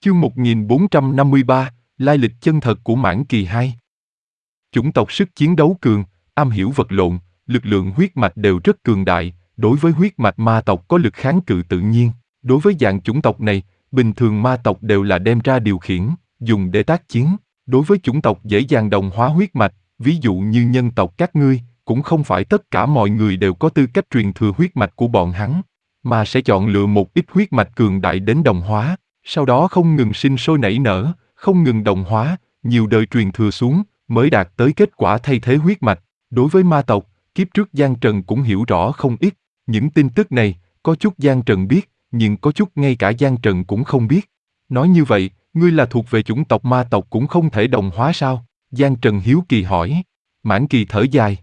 Chương 1453, lai lịch chân thật của Mãn Kỳ 2. Chủng tộc sức chiến đấu cường, am hiểu vật lộn, lực lượng huyết mạch đều rất cường đại, đối với huyết mạch ma tộc có lực kháng cự tự nhiên. Đối với dạng chủng tộc này, bình thường ma tộc đều là đem ra điều khiển, dùng để tác chiến. Đối với chủng tộc dễ dàng đồng hóa huyết mạch, ví dụ như nhân tộc các ngươi, cũng không phải tất cả mọi người đều có tư cách truyền thừa huyết mạch của bọn hắn, mà sẽ chọn lựa một ít huyết mạch cường đại đến đồng hóa, sau đó không ngừng sinh sôi nảy nở, không ngừng đồng hóa, nhiều đời truyền thừa xuống, mới đạt tới kết quả thay thế huyết mạch. Đối với ma tộc, kiếp trước Giang Trần cũng hiểu rõ không ít, những tin tức này, có chút Giang Trần biết, nhưng có chút ngay cả Giang Trần cũng không biết. Nói như vậy, ngươi là thuộc về chủng tộc ma tộc cũng không thể đồng hóa sao? Giang Trần hiếu kỳ hỏi. Mãn Kỳ thở dài.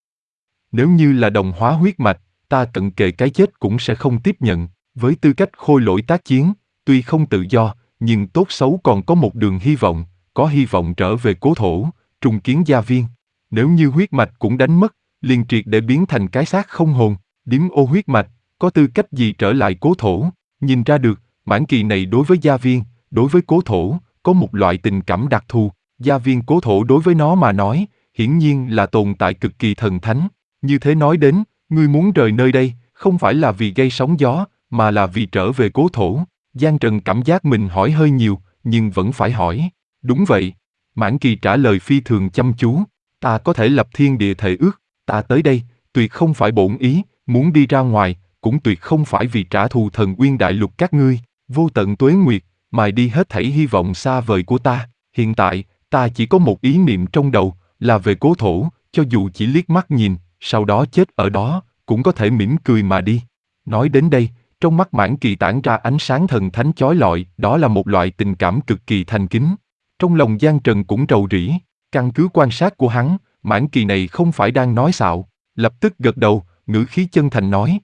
Nếu như là đồng hóa huyết mạch, ta cận kề cái chết cũng sẽ không tiếp nhận. Với tư cách khôi lỗi tác chiến, tuy không tự do, nhưng tốt xấu còn có một đường hy vọng, có hy vọng trở về cố thổ, trùng kiến gia viên. Nếu như huyết mạch cũng đánh mất, liền triệt để biến thành cái xác không hồn, điếm ô huyết mạch, có tư cách gì trở lại cố thổ? Nhìn ra được, Mãn Kỳ này đối với gia viên, đối với cố thổ, có một loại tình cảm đặc thù. Gia viên cố thổ đối với nó mà nói, hiển nhiên là tồn tại cực kỳ thần thánh. Như thế nói đến, ngươi muốn rời nơi đây, không phải là vì gây sóng gió, mà là vì trở về cố thổ. Giang Trần cảm giác mình hỏi hơi nhiều, nhưng vẫn phải hỏi. Đúng vậy. Mãn Kỳ trả lời phi thường chăm chú. Ta có thể lập thiên địa thệ ước, ta tới đây, tuyệt không phải bổn ý, muốn đi ra ngoài, cũng tuyệt không phải vì trả thù Thần Uyên Đại Lục các ngươi, vô tận tuế nguyệt, mài đi hết thảy hy vọng xa vời của ta. Hiện tại, ta chỉ có một ý niệm trong đầu, là về cố thổ, cho dù chỉ liếc mắt nhìn, sau đó chết ở đó, cũng có thể mỉm cười mà đi. Nói đến đây, trong mắt Mãn Kỳ tản ra ánh sáng thần thánh chói lọi, đó là một loại tình cảm cực kỳ thành kính. Trong lòng Giang Trần cũng rầu rĩ, căn cứ quan sát của hắn, Mãn Kỳ này không phải đang nói xạo, lập tức gật đầu, ngữ khí chân thành nói.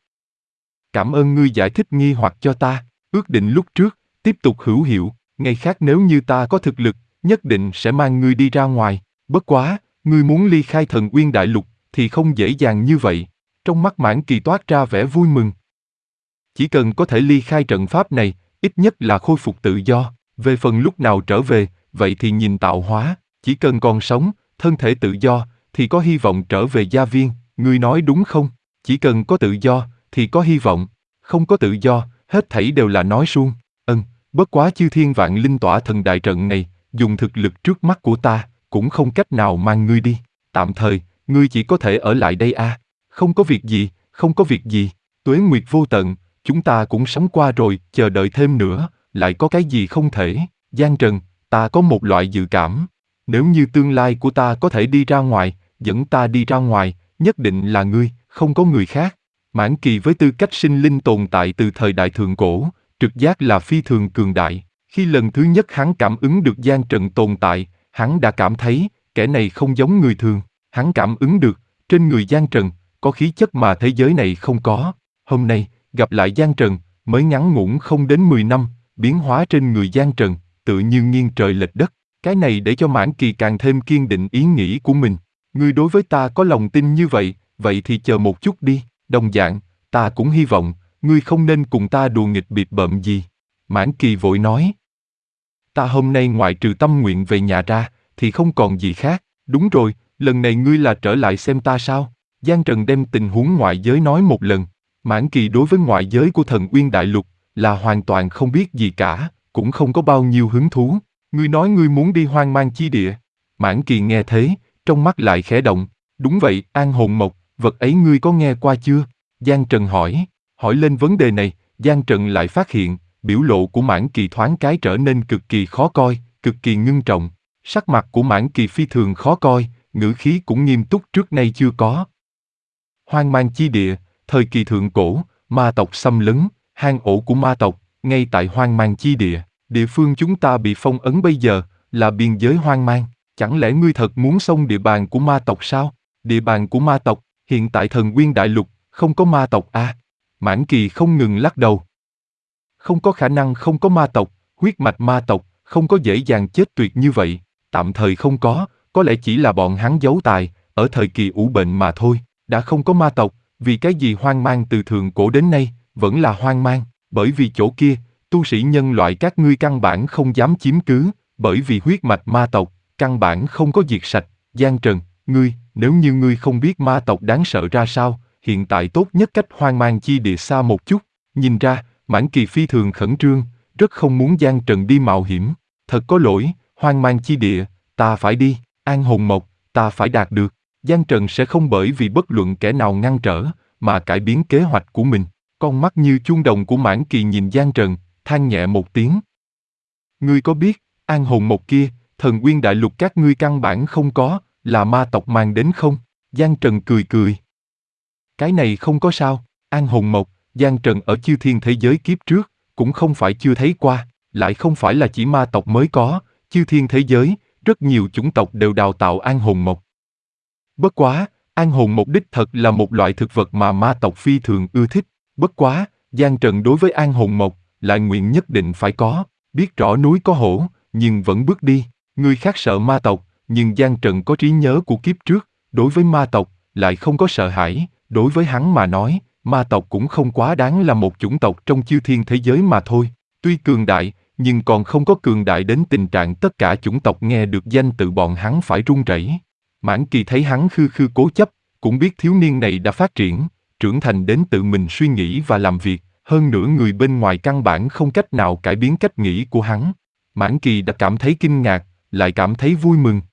Cảm ơn ngươi giải thích nghi hoặc cho ta, ước định lúc trước, tiếp tục hữu hiệu, ngày khác nếu như ta có thực lực, nhất định sẽ mang ngươi đi ra ngoài, bất quá, ngươi muốn ly khai Thần Uyên Đại Lục, thì không dễ dàng như vậy. Trong mắt Mãn Kỳ toát ra vẻ vui mừng. Chỉ cần có thể ly khai trận pháp này, ít nhất là khôi phục tự do, về phần lúc nào trở về, vậy thì nhìn tạo hóa, chỉ cần còn sống, thân thể tự do, thì có hy vọng trở về gia viên, ngươi nói đúng không? Chỉ cần có tự do, thì có hy vọng, không có tự do, hết thảy đều là nói suông. Bất quá chư thiên vạn linh tỏa thần đại trận này, dùng thực lực trước mắt của ta, cũng không cách nào mang ngươi đi, tạm thời, ngươi chỉ có thể ở lại đây a. Không có việc gì, không có việc gì, tuế nguyệt vô tận, chúng ta cũng sống qua rồi, chờ đợi thêm nữa, lại có cái gì không thể. Giang Trần, ta có một loại dự cảm, nếu như tương lai của ta có thể đi ra ngoài, dẫn ta đi ra ngoài, nhất định là ngươi, không có người khác. Mãn Kỳ với tư cách sinh linh tồn tại từ thời đại thượng cổ, trực giác là phi thường cường đại. Khi lần thứ nhất hắn cảm ứng được Giang Trần tồn tại, hắn đã cảm thấy, kẻ này không giống người thường. Hắn cảm ứng được, trên người Giang Trần, có khí chất mà thế giới này không có. Hôm nay, gặp lại Giang Trần, mới ngắn ngủn không đến 10 năm, biến hóa trên người Giang Trần, tự như nghiêng trời lệch đất. Cái này để cho Mãn Kỳ càng thêm kiên định ý nghĩ của mình. Ngươi đối với ta có lòng tin như vậy, vậy thì chờ một chút đi. Đồng dạng, ta cũng hy vọng, ngươi không nên cùng ta đùa nghịch bịp bợm gì. Mãn Kỳ vội nói. Ta hôm nay ngoại trừ tâm nguyện về nhà ra, thì không còn gì khác. Đúng rồi, lần này ngươi là trở lại xem ta sao? Giang Trần đem tình huống ngoại giới nói một lần. Mãn Kỳ đối với ngoại giới của Thần Uyên Đại Lục, là hoàn toàn không biết gì cả, cũng không có bao nhiêu hứng thú. Ngươi nói ngươi muốn đi Hoang Mang Chi Địa. Mãn Kỳ nghe thế, trong mắt lại khẽ động. Đúng vậy, An Hồn Mộc, vật ấy ngươi có nghe qua chưa? Giang Trần hỏi. Hỏi lên vấn đề này, Giang Trần lại phát hiện, biểu lộ của Mãn Kỳ thoáng cái trở nên cực kỳ khó coi, cực kỳ ngưng trọng. Sắc mặt của Mãn Kỳ phi thường khó coi, ngữ khí cũng nghiêm túc trước nay chưa có. Hoang Mang Chi Địa, thời kỳ thượng cổ, ma tộc xâm lấn, hang ổ của ma tộc, ngay tại Hoang Mang Chi Địa, địa phương chúng ta bị phong ấn bây giờ, là biên giới hoang mang. Chẳng lẽ ngươi thật muốn xông địa bàn của ma tộc sao? Địa bàn của ma tộc, hiện tại Thần Uyên Đại Lục, không có ma tộc à? Mãn Kỳ không ngừng lắc đầu. Không có khả năng không có ma tộc, huyết mạch ma tộc, không có dễ dàng chết tuyệt như vậy. Tạm thời không có lẽ chỉ là bọn hắn giấu tài, ở thời kỳ ủ bệnh mà thôi. Đã không có ma tộc, vì cái gì hoang mang từ thượng cổ đến nay, vẫn là hoang mang, bởi vì chỗ kia, Tu sĩ nhân loại các ngươi căn bản không dám chiếm cứ, bởi vì huyết mạch ma tộc, căn bản không có diệt sạch. Giang Trần, nếu như ngươi không biết ma tộc đáng sợ ra sao, hiện tại tốt nhất cách hoang mang chi địa xa một chút. Nhìn ra, Mãn Kỳ phi thường khẩn trương, rất không muốn Giang Trần đi mạo hiểm. Thật có lỗi, hoang mang chi địa, ta phải đi, An Hồn Mộc, ta phải đạt được. Giang Trần sẽ không bởi vì bất luận kẻ nào ngăn trở, mà cải biến kế hoạch của mình. Con mắt như chuông đồng của Mãn Kỳ nhìn Giang Trần, than nhẹ một tiếng. Ngươi có biết, An Hồn Mộc kia, Thần Nguyên Đại Lục các ngươi căn bản không có, là ma tộc mang đến không? Giang Trần cười cười. Cái này không có sao, An Hồn Mộc, Giang Trần ở chư thiên thế giới kiếp trước, cũng không phải chưa thấy qua, lại không phải là chỉ ma tộc mới có, chư thiên thế giới, rất nhiều chủng tộc đều đào tạo An Hồn Mộc. Bất quá, An Hồn Mộc đích thật là một loại thực vật mà ma tộc phi thường ưa thích. Bất quá, Giang Trần đối với An Hồn Mộc, lại nguyện nhất định phải có, biết rõ núi có hổ, nhưng vẫn bước đi. Người khác sợ ma tộc, nhưng Giang Trần có trí nhớ của kiếp trước, đối với ma tộc, lại không có sợ hãi. Đối với hắn mà nói, ma tộc cũng không quá đáng là một chủng tộc trong chư thiên thế giới mà thôi. Tuy cường đại, nhưng còn không có cường đại đến tình trạng tất cả chủng tộc nghe được danh tự bọn hắn phải run rẩy. Mãn Kỳ thấy hắn khư khư cố chấp, cũng biết thiếu niên này đã phát triển, trưởng thành đến tự mình suy nghĩ và làm việc, hơn nữa người bên ngoài căn bản không cách nào cải biến cách nghĩ của hắn. Mãn Kỳ đã cảm thấy kinh ngạc, lại cảm thấy vui mừng.